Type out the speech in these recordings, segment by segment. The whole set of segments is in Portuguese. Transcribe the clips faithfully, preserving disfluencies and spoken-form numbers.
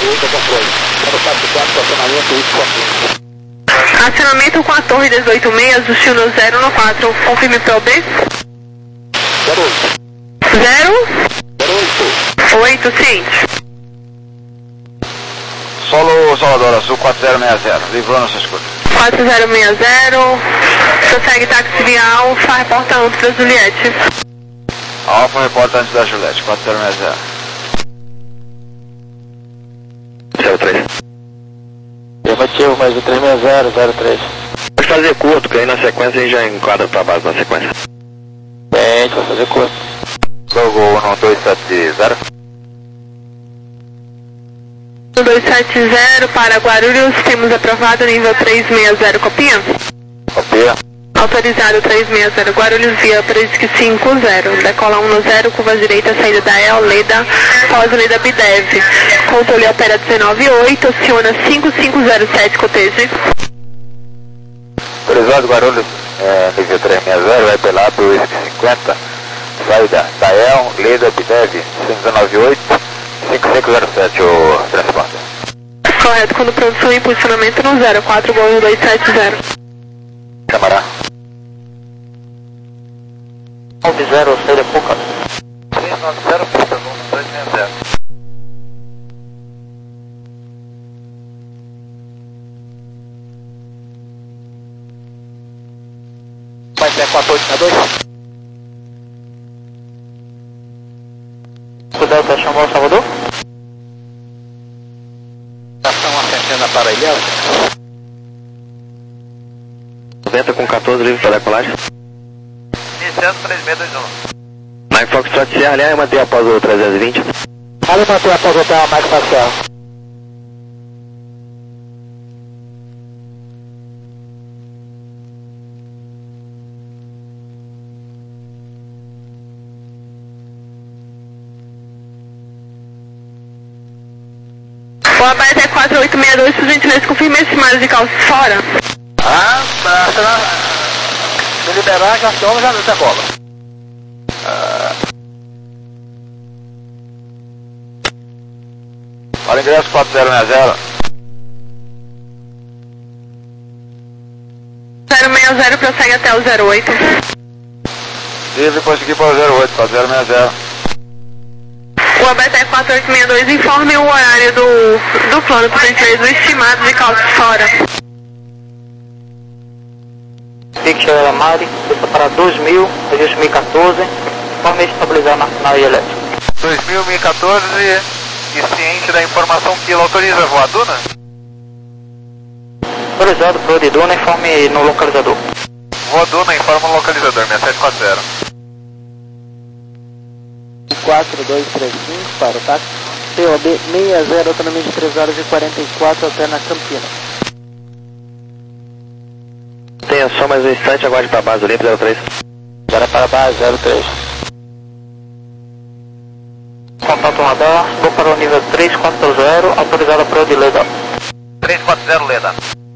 oito, controle. zero quatro quatro, acionamento oito quatro. Acionamento com a torre dezoito seis, destino zero um quatro, confirme P O B. zero oito. zero zero oito. oito, ciente. Solo Salvador, Azul quatro zero seis zero, livrou nossa escuta. quatro zero seis zero, prossegue táxi via Alfa, reporta antes da Juliette. Alfa reporta antes da Juliette, quatro zero seis zero. zero três. Afirmativo, mais o três seis zero, zero três. Pode fazer curto, que aí na sequência a gente já enquadra pra base na sequência. É, a gente vai fazer curto. Logo um dois sete zero. um dois sete zero para Guarulhos, temos aprovado nível três seis zero, copia? Copia. Autorizado três seis zero, Guarulhos via Presque cinco zero, decola um zero, curva direita, saída da E O, Leda, pós-Leda Bidev. Controle opera dezenove oito, aciona cinco cinco zero sete, coteje. Autorizado Guarulhos, é, nível três seis zero, vai pela para o cinquenta, saída da E O, Leda Bidev, cinco nove oito, cinco cinco zero sete, o transponder. Correto, quando produção e posicionamento no zero quatro, Gol um dois sete zero. Camará. nove zero, saída pouca. três nove zero, pista, um dois seis zero. Vai ser quatro oito seis dois. Cuidado, você chamou o Salvador? Estação ascendendo para Ilhéus. noventa com quatorze, livre para decolagem. Iniciando três seis dois um. Mike Foxtrot Sierra, aliás, manter após o trezentos e vinte. Vale manter após o hotel Mike Facial. O A B T quatro oito seis dois, por gentileza, confirma esse mar de calças fora. Ah, pra se liberar, já aciona, já não cobra. Ah. Olha o ingresso quatro zero seis zero. zero seis zero, prossegue até o zero oito. Livre, consegui para o zero oito, quatro zero seis zero. O A B T quatro oito seis dois, informe o horário do, do plano, por gentileza, o estimado de calças fora. Victor Amari, para dois mil, registro mil e quatorze, forma estabilizar nacional e elétrico. dois mil, mil e quatorze, e ciente da informação que ele autoriza a voar Duna? Autorizado para o de Duna, informe no localizador. Voa Duna, informa o localizador, seis sete quatro zero. quatro dois três cinco para o táxi. P O B seis zero, autonomia de três horas e quarenta e quatro, alterna Campinas. Tenha só mais um instante, aguarde para a base, limpo zero três. Agora para a base, zero três. Contato radar, vou para o nível três quatro zero, autorizado para o de Leda. três quatro zero, Leda.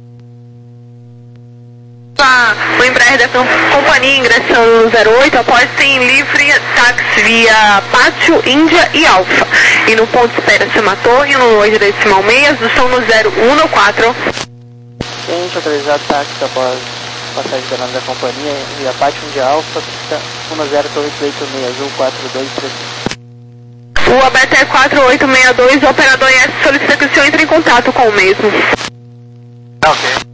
Ah, o Embraer da companhia ingressando no zero oito, após tem livre táxi via Pátio, Índia e Alfa. E no ponto espera se matou e no hoje decimal meias, estão no zero um quatro. Gente, autorizado táxi após passagem da nave da companhia via Pátio, Índia Alfa, um zero oito oito seis azul quatro dois três cinco. O A B T quatro oito seis dois, o operador I S solicita que o senhor entre em contato com o mesmo. Ok.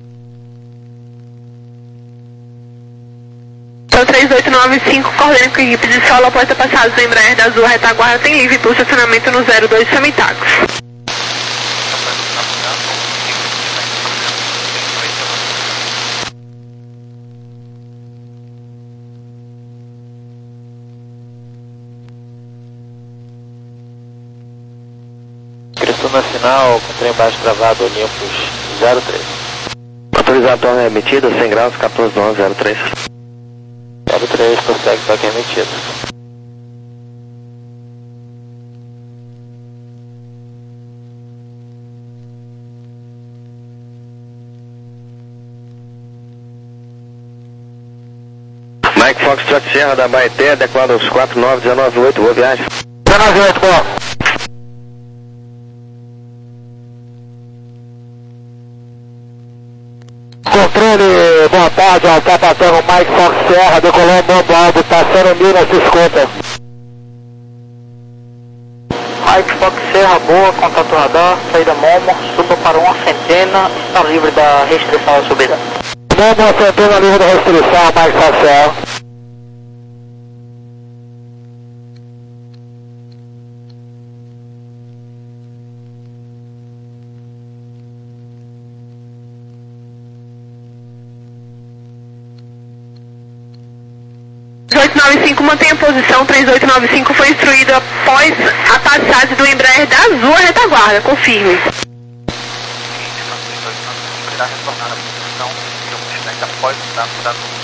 Então três oito nove cinco, coordena com a equipe de solo após ter passado do Embraer da Azul, retaguarda tem livre para o estacionamento no zero dois Semitacos. Ingressou no final, com trem baixo travado, Olympus zero três. Autorizado torre emitida, cem graus, quatorze do onze, zero três. zero três, prossegue toque emitido. Mike Foxtrot Sierra da Baeté, adequado aos quatro nove um nove oito, boa viagem. dezenove oito, bom. controle, boa tarde, Alta passando Mike Fox Serra, decolou Bombo Alto, passando mil na sua escuta. Mike Fox Serra, boa, contato radar, saída Momo, suba para uma centena, está livre da restrição à subida. Momo, uma centena livre da restrição, Mike Fox Serra. três oito nove cinco mantém a posição, três oito nove cinco foi instruído após a passagem do Embraer da Azul à retaguarda, confirme. Irá retornar à posição e o Mustang após o dado da Azul.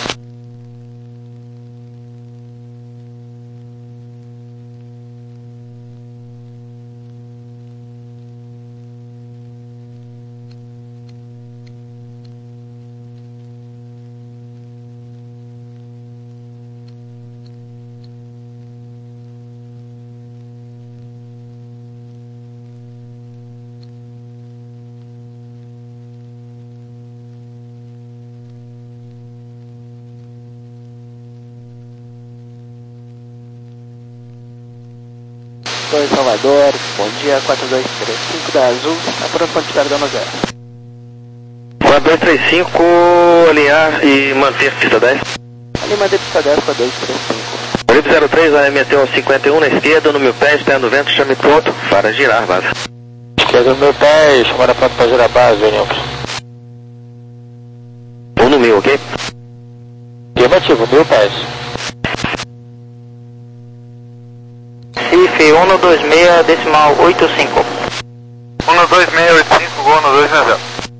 dois Salvador, bom dia, quatro dois três cinco da Azul, apura ponte espera dando zero. quatro dois três cinco, alinhar e manter pista dez. Ali manter pista dez, quatro dois três cinco. Olímpio zero três, vai meter um cinquenta e um na esquerda, no meu pé, está no vento, chame pronto para girar, base. Esquerda no meu pé, chamada pronto para girar base, Olímpio. Um no meu, ok? Afirmativo, mil pés. C I F um dois seis, decimal oito cinco. um dois seis oito cinco, gol no dois seis zero.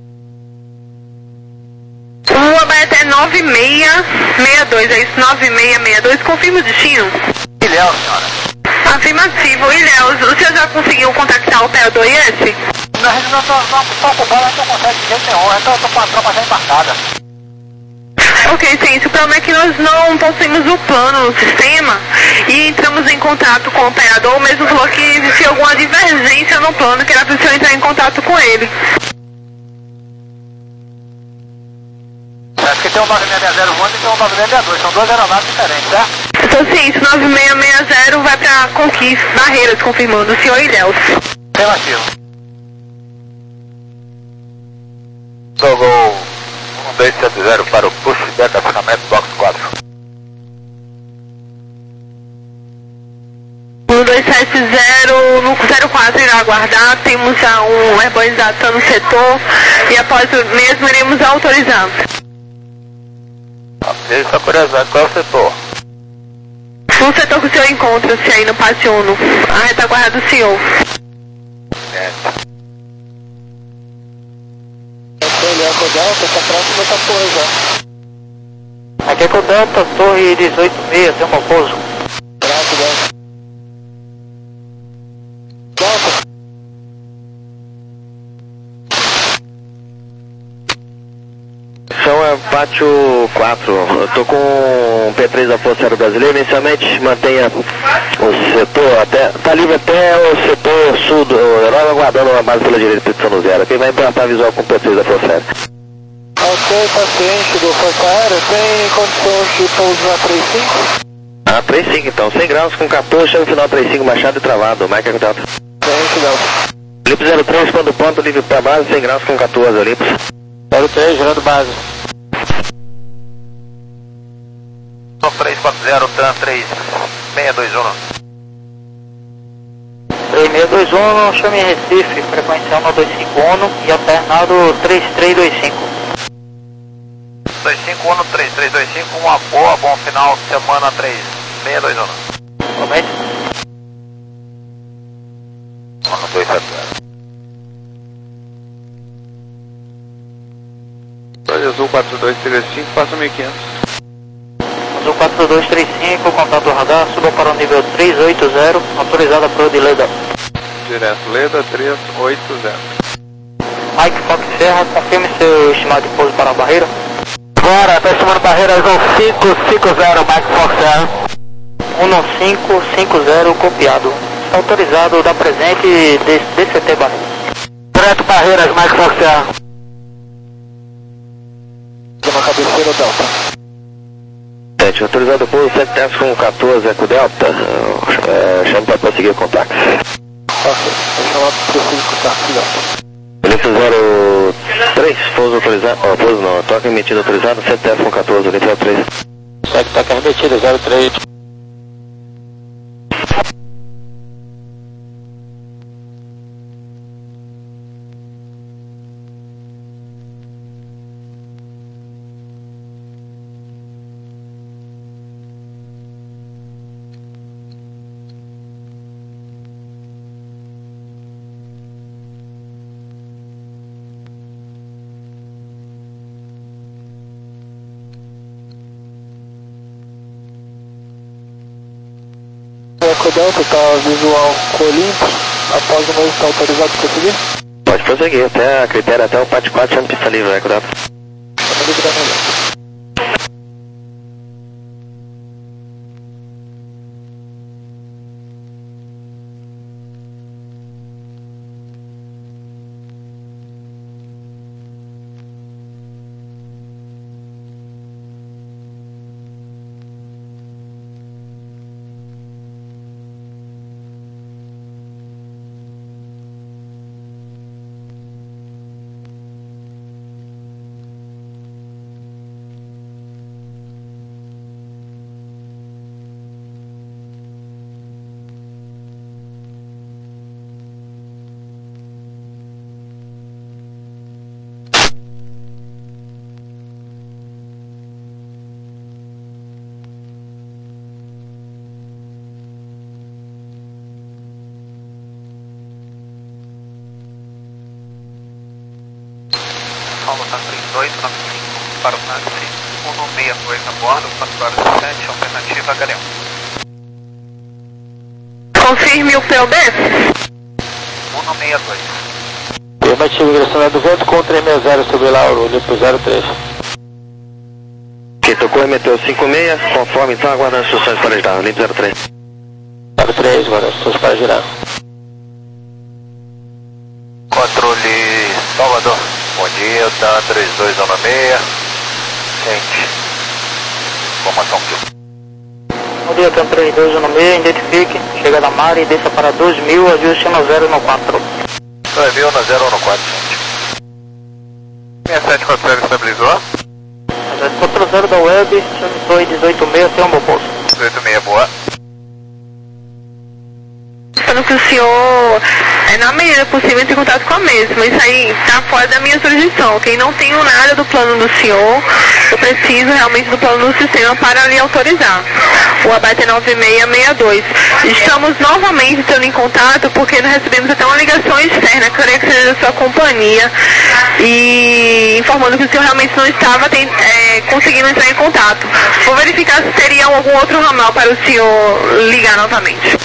Rua Baeté nove seis seis dois, é isso? nove seis seis dois, confirma o destino? Ilhéus, senhora. Afirmativo. Ilhéus, o senhor já conseguiu contactar o P O dois S? Não, a gente não está ocupado, a gente não consegue de jeito nenhum, então eu estou com a tropa já embarcada. Ok, gente, o problema é que nós não possuímos o plano no sistema e entramos em contato com o operador, mesmo falou que existia alguma divergência no plano, que era preciso entrar em contato com ele. É porque tem um nove seis seis zero voando e tem um nove seis seis dois, são duas aeronaves diferentes, certo? Então, sim, isso nove seis seis zero vai para Conquista, Barreiras, confirmando o senhor Ilhéus. Relativo. Togou um dois sete zero para o push deck, acionamento box quatro. um dois sete zero no zero quatro irá aguardar, temos já um herbolizado no setor e após o mesmo iremos autorizar. Ok, só curiosidade, qual é o setor? O setor que o senhor encontra-se aí no Pátio Uno, a retaguarda do senhor. É. Ele é o Delta, está próximo dessa torre já. Aqui é com o Delta, torre dezoito seis, tem um pouso. Prato, Delta. Delta. São é Pátio quatro, eu tô com o P três da Força Aérea Brasileira, inicialmente mantenha o setor até, tá livre até o setor sul do aeródromo, aguardando a base pela direita de São Zero, quem vai implantar visual com o P três da Força Aérea. Ok, paciente do Força Aérea, tem condições de pouso na três cinco? Ah, três cinco então, cem graus com quatorze, chega no final três cinco, Machado e travado, Mike é Delta. Paciente Delta. Olímpio zero três, quando ponto, livre para base, cem graus com quatorze, Olímpio. zero três, girando base. três quatro zero, T A M três seis dois um. três seis dois um, chame Recife, frequência um dois cinco um e alternado três três dois cinco. dois cinco um, três três dois cinco, uma boa, bom final de semana três seis dois um. Momento. um dois sete zero. Azul quatro dois três cinco, passa mil e quinhentos. Azul quatro dois três cinco, contato radar, suba para o nível três oito zero, autorizada para o de Leda. Direto, Leda três oito zero. Mike Fox Serra, confirme seu estimado de pouso para a barreira. Bora, tá estimando barreira um cinco cinco zero, Mike Fox Serra. um cinco cinco zero, copiado. Está autorizado da presente D- D C T Barreiras. Direto Barreiras, Mike Fox Serra. um cinco cinco zero, copiado. Está autorizado da presente D C T Barreiras. Direto Barreiras, Mike Fox Serra. um cinco cinco zero, Mike Fox Serra. Direto Barreiras, Mike Fox Serra. Cruzeiro Delta. sete, autorizado pouso sete Teste com quatorze Eco Delta, é, chame para prosseguir o contato. Ok, vou chamar para prosseguir o contato, Delta. Elipse zero três, pouso autorizado, ó, pouso não, toque emitido autorizado, sete Teste com quatorze, Elipse zero três. Segue toque remetido, zero três. Eco Delta está visual Colimpo, após o meu está autorizado para prosseguir? Pode prosseguir, até a critério até o P A T quatro chama pista livre, Eco Delta. Está livre da manhã. Paulo tá trinta e dois, nove cinco, para o táxi cento e sessenta e dois a bordo, quatro horas e sete, alternativa H D um. Confirme o P O B. cento e sessenta e dois. Afirmativo, ingressando do vento com três seis zero sobre Lauro, Lipo zero três. Ok, tocou e meteu cinco seis, conforme então aguardando instruções para girar, Lipo zero três. zero três, agora instruções para girar. Controle Salvador, bom dia, tá três dois um seis, sente, informação aqui. Bom dia, tá três dois um seis, identifique, chega da Mari e desça para dois mil, ajuste no zero no quatro. dois mil na zero um quatro, gente. seis sete quatro zero estabilizou. quatro zero da web, dois dezoito seis, tem um bom posto. dezoito seis, boa. Falando que o senhor, é, na medida possível, entre em contato com a mesma. Isso aí está fora da minha jurisdição, ok? Não tenho nada do plano do senhor. Eu preciso realmente do plano do sistema para lhe autorizar. O A B A T nove seis seis dois. Estamos novamente entrando em contato porque nós recebemos até uma ligação externa, que creio que seja da sua companhia, e informando que o senhor realmente não estava tem, é, conseguindo entrar em contato. Vou verificar se teria algum outro ramal para o senhor ligar novamente.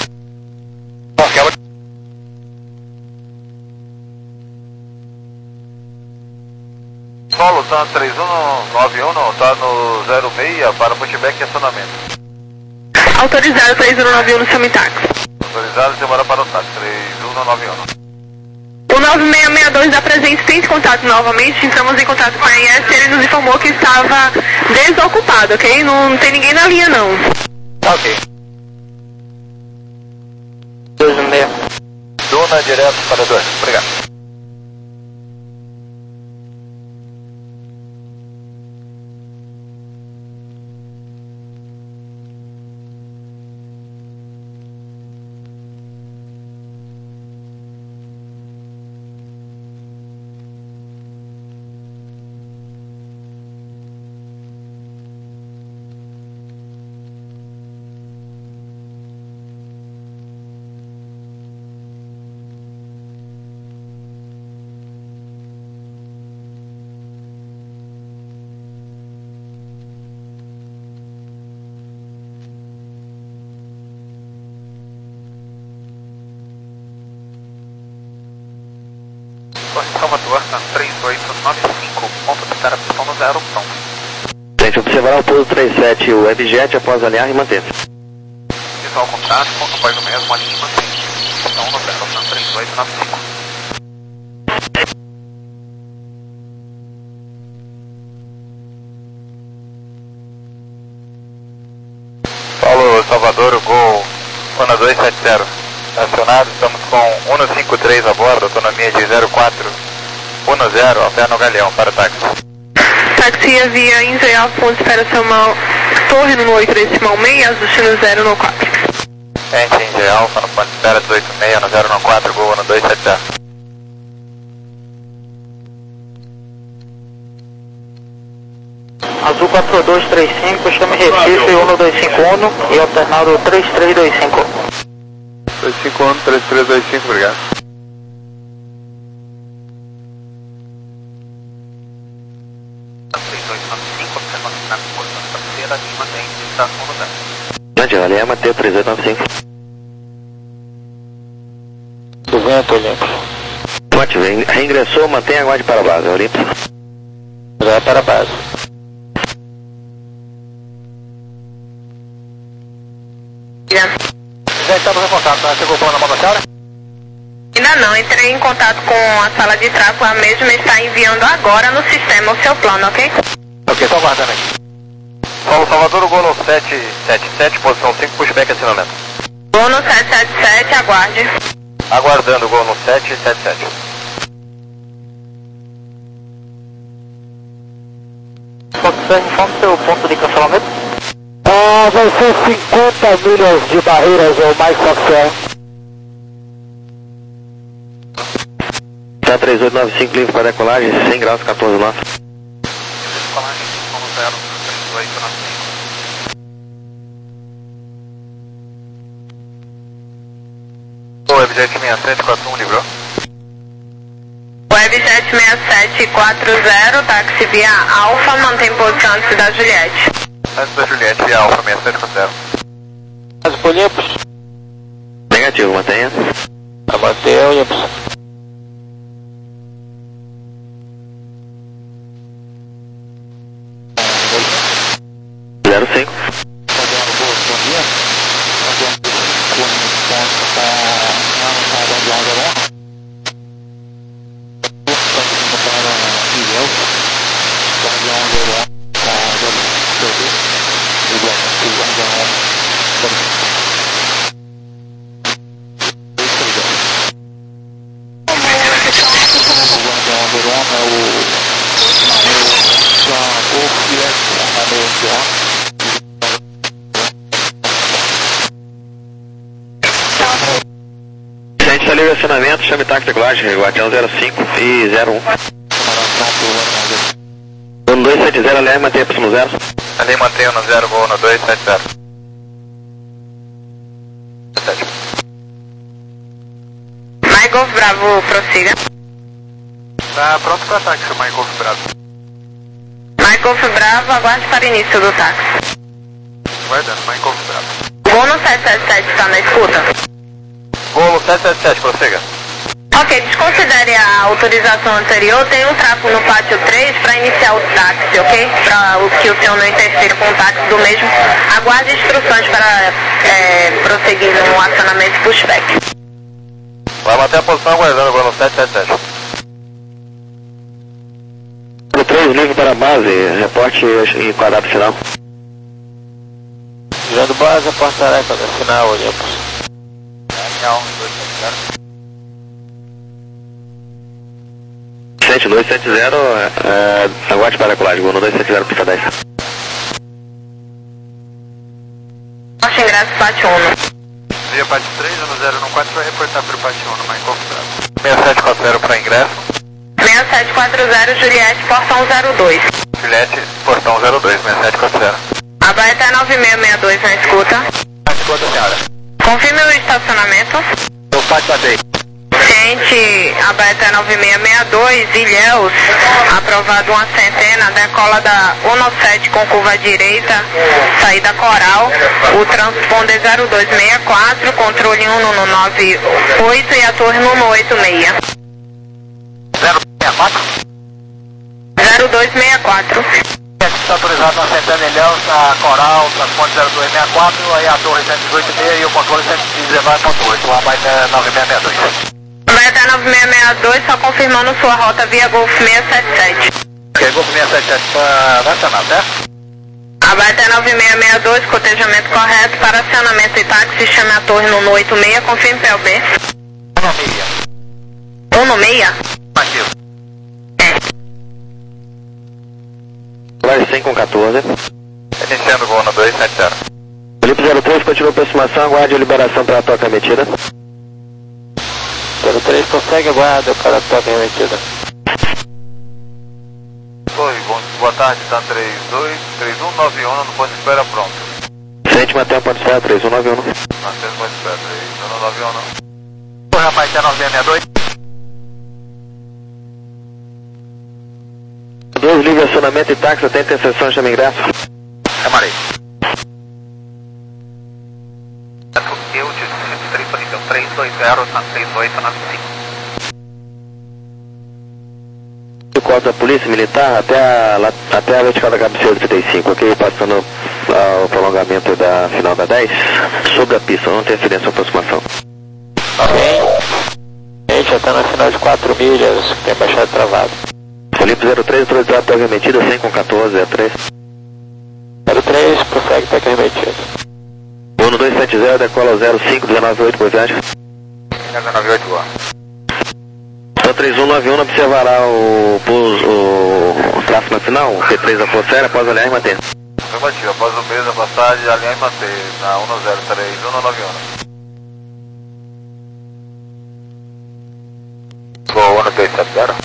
Solo, tá três um nove um, não, tá no zero seis para pushback e acionamento. Autorizado três um nove um no seu táxi. Autorizado, demora para o táxi, três um nove um. O nove seis seis dois da presente tem contato novamente, entramos em contato com a I S e ele nos informou que estava desocupado, ok? Não, não tem ninguém na linha não. Ok. dois um seis. Duna direto para dois, obrigado. Salvador, na três oito nove cinco, ponto apertar a pistão no zero, pronto. Gente, observar o pouso trinta e sete, o Webjet após alinhar e manter. Visual contrato, após o mesmo, alinhe e mantém. Pistão no zero, na três oito nove cinco. sete zero. Acionado, estamos com cento e cinquenta e três a bordo, autonomia de zero quatro um zero, ao pé no Galeão, para o táxi. Táxi via India Alfa, ponto espera Samal, torre no oito decimal seis, destino zero no quatro. Ente India Alfa, no ponto de espera dezoito seis, no zero no quatro, Gol no dois sete zero. Azul quatro dois três cinco, chame Recife um dois cinco um e alternado três três dois cinco. dois cinco um, três três dois cinco, obrigado. três dois nove cinco, observando na posição parceira e mantém estação no lugar. Grande, ali é Mateu três dois nove cinco. Do vento, Olimpo. Ótimo, reingressou, mantém aguarde para a base, Olimpo. Já para a base. Já estamos em contato, né? Chegou o plano da motocicleta? Ainda não, entrei em contato com a sala de tráfego, a mesma está enviando agora no sistema o seu plano, ok? Ok, estou aguardando aqui. Paulo Salvador, Gol no sete sete sete, posição cinco, pushback acionamento. Gol no sete sete sete, aguarde. Aguardando o Gol no sete sete sete. Informe seu ponto de cancelamento. Ah, vai ser cinquenta milhas de barreiras ou mais Foxtrot. Tá três oito nove cinco, livre para decolagem, cem graus, quatorze nove. Decolagem cinco zero, três oito nove cinco. Webjet seis sete quatro um, livrou. Webjet seis sete quatro zero, táxi via Alfa, mantém posição antes da Juliette. Antes da Juliette, via Alfa seis sete quatro zero. Mas por Olympus. Negativo, mantenha. Abateu, Olympus. zero cinco. Gente, está livre acionamento, chame táxi decolagem, Guardião zero cinco e zero um. No dois sete zero, aliás, mantenha próximo zero. Ali mantenho no zero, Gol no dois sete zero. Mike Golf Bravo, prossiga. Tá pronto para ataque, seu Mike Golf Bravo. Mike Golf Bravo, aguarde para início do táxi. Guardando, Mike Golf Bravo. Gol no sete sete sete, está na escuta? Gol no sete sete sete, prossiga. Ok, desconsidere a autorização anterior, tem um tráfego no pátio três para iniciar o táxi, ok? Para que o senhor não interfira com o táxi do mesmo. Aguarde instruções para é, prosseguir no acionamento pushback. Vai manter a posição aguardando o Gol no sete sete sete. No três, livre para a base, reporte em quadrado final. Girando base, reporte tarefa final, Olympus. Real, dois sete zero. Gente, dois sete zero, é, aguarde para decolagem, Gol no dois sete zero, pista dez. Nosso ingresso pátio um. Via parte três, no zero no quatro, vai reportar para o parte um, no Mike Golf Bravo. seis sete quatro zero para ingresso. seis sete quatro zero, Juliette, portão zero dois. Juliette, portão zero dois, seis sete quatro zero. Abaeta nove seis seis dois na escuta. Na escuta, senhora. Confirme o estacionamento. Eu pátio batei. Gente, Abaeta nove seis seis dois, Ilhéus, aprovado uma centena, decola da um sete com curva direita, saída Coral, o transponder zero dois seis quatro, controle um no nove oito e a torre no oito seis. zero seis quatro. zero dois seis quatro. Está autorizado na centena Ilhéus, a Coral, transponder zero dois seis quatro, aí a torre cento e dezoito e meio e o controle cento e dezenove ponto oito, o Abaeta nove seis seis dois. Abaeta nove seis seis dois, só confirmando sua rota via Golf seis sete sete. Ok, Golf seis sete sete para nacional, certo? Abaté nove seis seis dois, cotejamento correto para acionamento e táxi, chame a torre no oito seis, confirme P L B. um no meia? Ativo. Vai cem com quatorze. Iniciando o voo no dois sete zero. Felipe zero três, continua a aproximação, aguarde a liberação para a toca emitida. zero três, consegue aguarda para a toca remetida. Oi, bom, boa tarde, tá três dois, três um nove um no ponto de espera pronto. Frente, mantém o ponto de espera, três um nove um. Mantém o ponto de espera, três um nove um. Oi, rapaz, é nove seis seis dois. dois, livre acionamento e táxi, até interseção, chama ingresso. Chamarei. Eu disse três nível três dois zero, seis oito nove cinco. O corpo da polícia militar até a, lá, até a vertical da cabeceira do trinta e cinco, ok? Passando ah, o prolongamento da final da dez, sobre a pista, não tem incidência ou aproximação. Gente, já está na final de quatro milhas, tem baixado travado. Felipe zero três, autorizado para remetida, cem com quatorze, zero três. zero três, prossegue para que remetido. Uno dois sete zero, decola zero cinco, dezenove oito, boa viagem. dezenove oito, boa. Então três um nove um observará o, o, o tráfego na final, o P três da Força Aérea, após aliar e manter. Afirmativo, após o mês da passagem, alinhar e manter na um zero três um nove um. Voo um dois sete zero.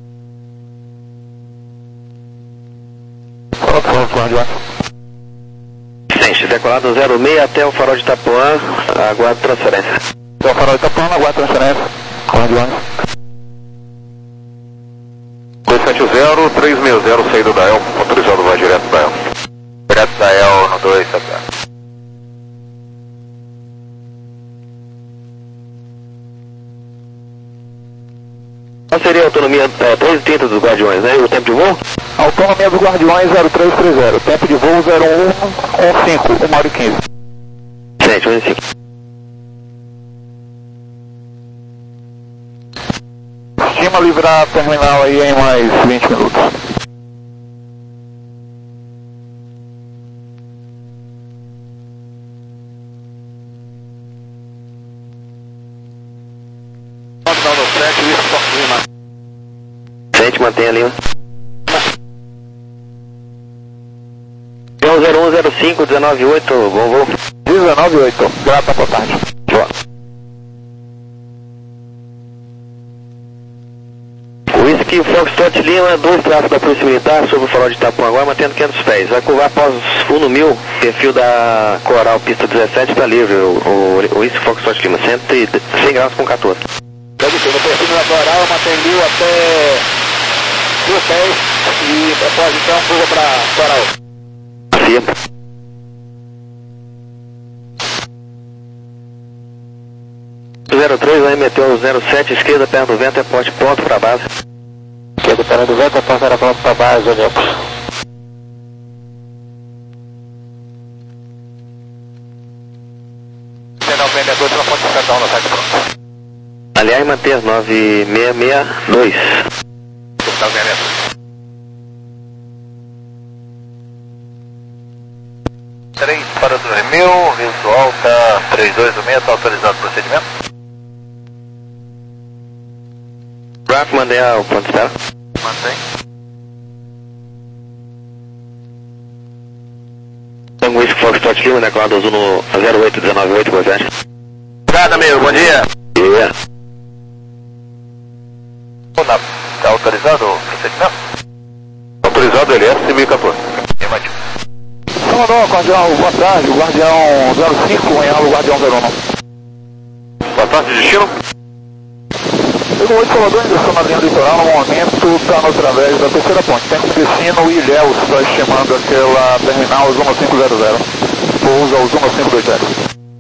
Gente, decolado zero seis até o farol de Itapuã, aguardo transferência. Até o farol de Itapuã, aguardo transferência. Guardiões. dois sete zero, três seis zero, saída da E L, autorizado, vai direto da E L. Direto da E L no dois sete zero. Qual seria a autonomia é, três e trinta dos Guardiões, né? E o tempo de voo? Autonomia dos Guardiões zero três três zero. Tempo de voo zero um um cinco, uma hora e quinze. Gente, um e cinco. Estima livrar a terminal aí em mais vinte minutos. Gente, mantém a linha. zero um zero cinco, dezenove oito, bom voo. dezenove oito, grata por tarde. Boa. Whisky Foxtrot Lima, dois tráfegos da Polícia Militar sobre o farol de Itapuã, agora mantendo quinhentos pés. Vai curvar após fundo mil, perfil da Coral, pista dezessete, está livre. O, o, o Whisky Foxtrot Lima, cem graus com quatorze. Deve ser, no perfil da Coral, mantém mil até mil pés e após então curva para Coral. Afirma. zero três, vai meter o zero sete, esquerda, perna do vento, é ponte, ponto para base. Esquerda, perna do vento, é ponto para ponto para base, Olympus. dezenove seis dois, na ponte de cartão, na site pronto. Aliás, manter nove seis seis dois. três para dois mil, visual tá três dois um seis, está autorizado o procedimento? Raf, mandei o ponto de espera. Mantém. Tango Whisky Foxtrot Lima, decolado azul no zero oito um nove oito, boa viagem. Obrigado, amigo, bom dia. Yeah. Está autorizado o procedimento? Autorizado, ele é dois mil e quatorze. Afirmativo. Comandante, Guardião, boa tarde, o Guardião zero cinco, em ala, o Guardião zero um. Boa tarde, destino? Pegou oito Salvador, ingressou na linha litoral, no momento está através da terceira ponte. Tempo de destino, Ilhéus, está estimando aquela terminal Zona cinco zero zero. Pousa ao Zona cinco dois zero.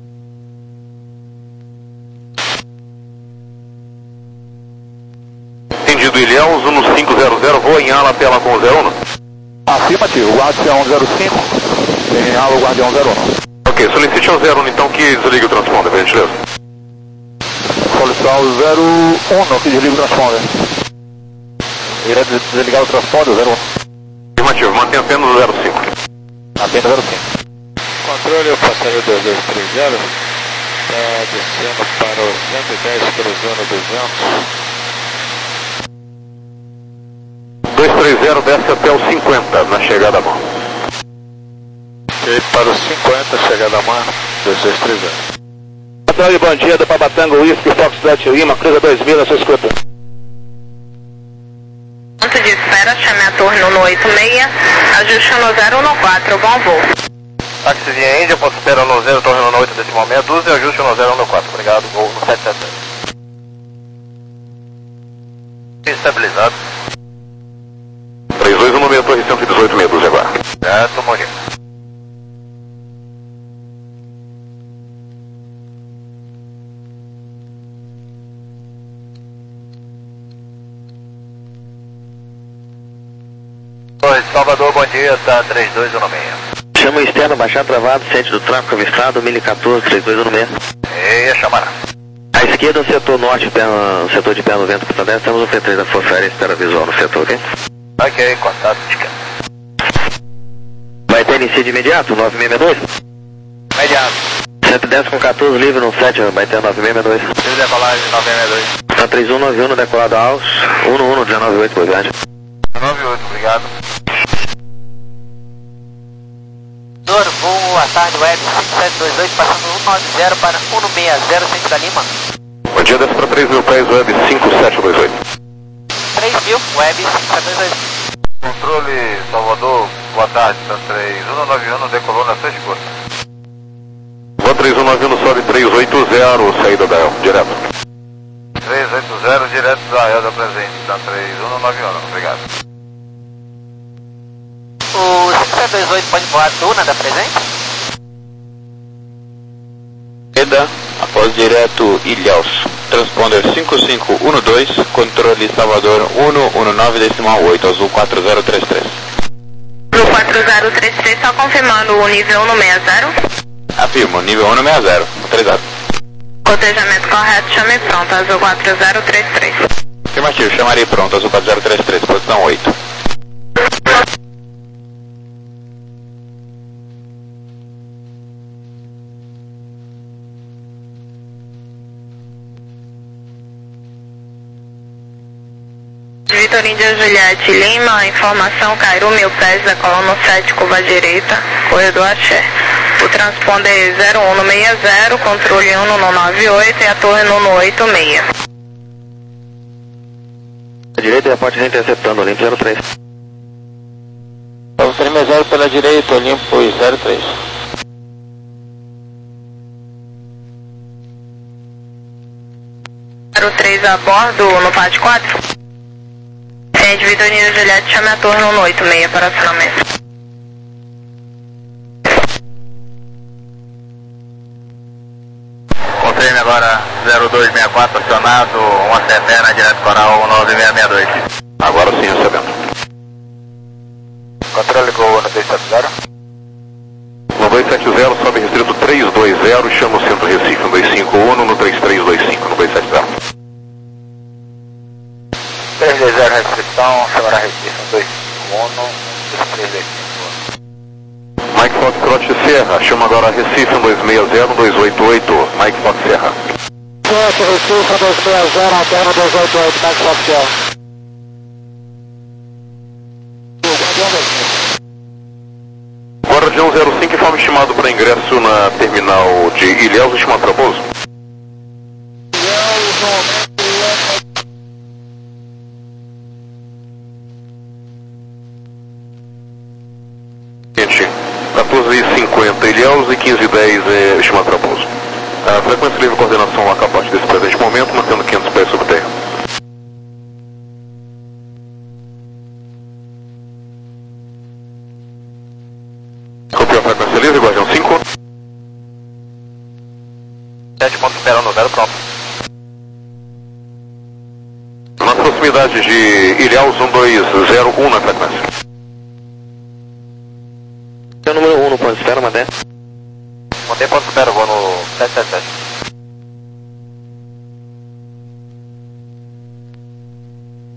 Entendido, Ilhéus, um cinco zero zero, voa em ala, tela com o zero um. Afirmativo, Guardião zero cinco, em ala, o Guardião zero um. Ok, solicite ao zero um então que desligue o transponder, por gentileza. Solicitar o zero um, que desliga o transponder. Irá desligar o transponder, zero um. Afirmativo, mantenha apenas o zero cinco. Apenas zero cinco. Controle, o passageiro dois dois três zero está descendo para o cento e dez, cruzando duzentos. dois três zero desce até o cinquenta na chegada a mão. Ok, para o cinquenta, chegada a mão, dois dois três zero. Controle, bom dia, do Papatango, Whisky, Foxtrot Lima, cruza dois mil, na sua escuta. Ponto de espera, chame a torre no oito seis, ajuste no zero um quatro, bom voo. Táxi via Índia, ponto espera no zero, torre no oito decimal meia dúzia, ajuste no zero um quatro, obrigado, voo no sete sete zero. Estabilizado. três dois um meia torre cento e dezoito, meia dúzia agora. Certo, bom dia. Oi, Salvador, bom dia, tá três dois um seis. Chama o externo, baixar travado, centro do tráfego avistado, mil e quatorze, três dois um seis. Eia, chamará. À esquerda, no setor norte, perna, setor de pé no vento, pista dez, temos o P três da Força Aérea, espera visual no setor, ok? Ok, contato de cá. Vai ter inicio de imediato, nove seis seis dois. Imediato. cento e dez com quatorze, livre no sete, vai ter nove seis seis dois. Livre decolagem nove seis seis dois. Tá três um nove um, decolado aos um um, dezenove oito, boa viagem. nove oito, obrigado. Senhor, voo à tarde, web cinco sete dois dois, passando cento e noventa para cento e sessenta, centro da Lima. Bom dia, desce para três mil pés, web cinco sete dois oito. três mil, web cinco sete dois dois. Controle Salvador, boa tarde, tá três um nove um, decolou na sua escuta. Boa três um nove um, sobe três oito zero, saída da El, direto. três oito zero, direto da El da presente, tá três um nove um, obrigado. O cinco sete dois oito pode voar a Duna da presente? Eda, após direto Ilhéus. Transponder cinco cinco um dois, controle Salvador um um nove decimal oito, azul quatro zero três três. No quatro zero três três, só confirmando o nível um seis zero. Afirmo, nível um seis zero, três zero. Cotejamento correto, chame pronto, azul quatro zero três três. Afirmativo, chamarei pronto, azul quatro zero três três, posição oito. Vitor Índia Juliette Lima, informação Cairu, mil pés da coluna sete, curva direita, corredor Axé. O transponder zero um seis zero, controle um no nove oito e a torre no oito seis. A direita e a parte interceptando, Olimpo zero três. Vamos três zero pela direita, Olimpo zero três. zero três a bordo no P A D quatro. Gente, Vitor Índia Juliette, chame a torre no oito seis para acionamento. Controle agora zero dois seis quatro acionado, uma Severna, direto coral nove seis seis dois. Agora sim, recebendo. Controle Gol no dois sete zero. No dois sete zero, sobe restrito três dois zero, chama o centro Recife, no dois cinco um, no três três dois cinco, no dois sete zero. três dois zero, restrição, chamará Recife, no dois cinco um, no dois três dois cinco. Mike Foxtrot Serra, chama agora Recife, no dois seis zero, dois oito oito, Mike Fox Serra. Certo, Recife dois seis zero, alterna dois oito oito, Max Fox Serra. Guardião zero cinco, informe estimado para ingresso na terminal de Ilhéus, estimado para pouso. quatorze e cinquenta Ilhéus e quinze e dez é estimado para pouso. A frequência livre coordenação a capote desse presente momento, mantendo quinhentos pés sobre terra. Copiou a frequência livre, Guardião cinco. sete pontos esperando, zero pronto. Na proximidade de Ilhéus, um dois zero um na frequência. É o número um no ponto de espera, Madé. Mantém ponto espera, vou no sete sete sete.